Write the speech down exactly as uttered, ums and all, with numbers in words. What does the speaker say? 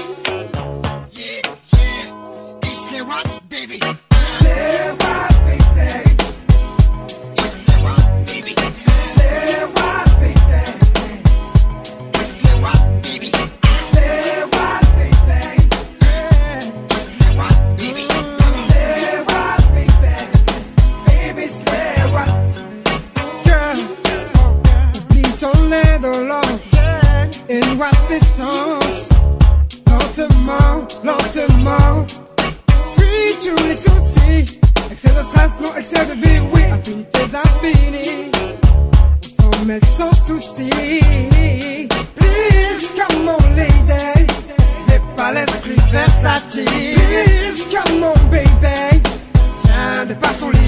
And what this song lentement, lentement. Puis tous les soucis, excès de stress, non excès de vie, oui. Infinités infinies, sans mêle, sans souci. Please come on lady, n'aie pas l'esprit versatile. Please come on baby, viens dépasse son lit.